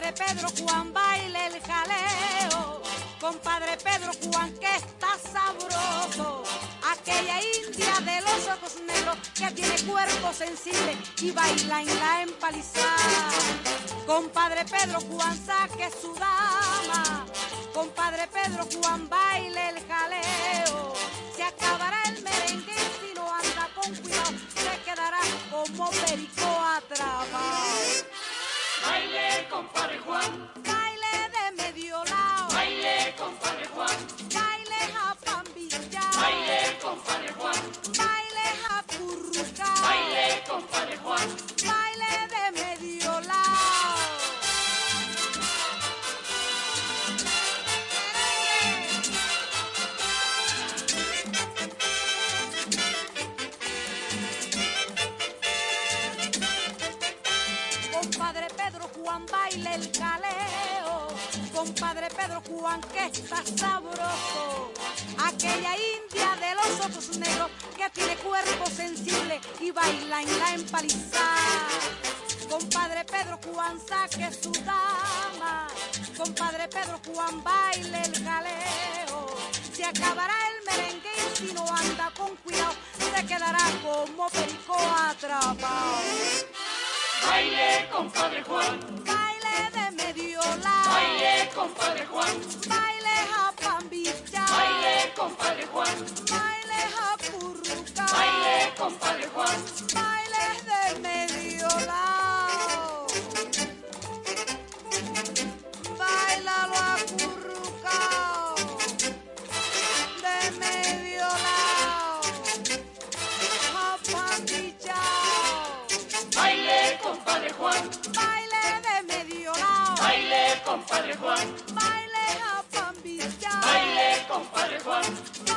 Compadre Pedro Juan baile el jaleo, compadre Pedro Juan que está sabroso, aquella india de los ojos negros que tiene cuerpo sensible y baila en la empalizada. Compadre Pedro Juan saque su dama, compadre Pedro Juan baile el jaleo, se acabará el merengue y si no anda con cuidado se quedará como perico atrapado. Baile, compadre Juan. Baile de medio lado. Baile, compadre Juan. Baile japambilla. Baile, compadre Juan. Baile japurruca. Baile, compadre Juan. Baile de medio lado. Compadre Pedro Juan baile el caleo, compadre Pedro Juan que está sabroso, aquella india de los ojos negros que tiene cuerpo sensible y baila en la empalizada. Compadre Pedro Juan saque su dama, compadre Pedro Juan baile el jaleo, se acabará el merengue y si no anda con cuidado se quedará como perico atrapado. Baile, compadre Juan. Baile de medio lado. Baile, compadre Juan. Baile japambilla. Baile, compadre Juan. Baile japurruca. Baile, compadre Juan. Baile de medio lado. Bailalo acurrucao. De medio lado. Japambillao. Baile, compadre Juan. Baile de medio lado. Baile, compadre Juan. Baile japambilla. Baile, compadre Juan.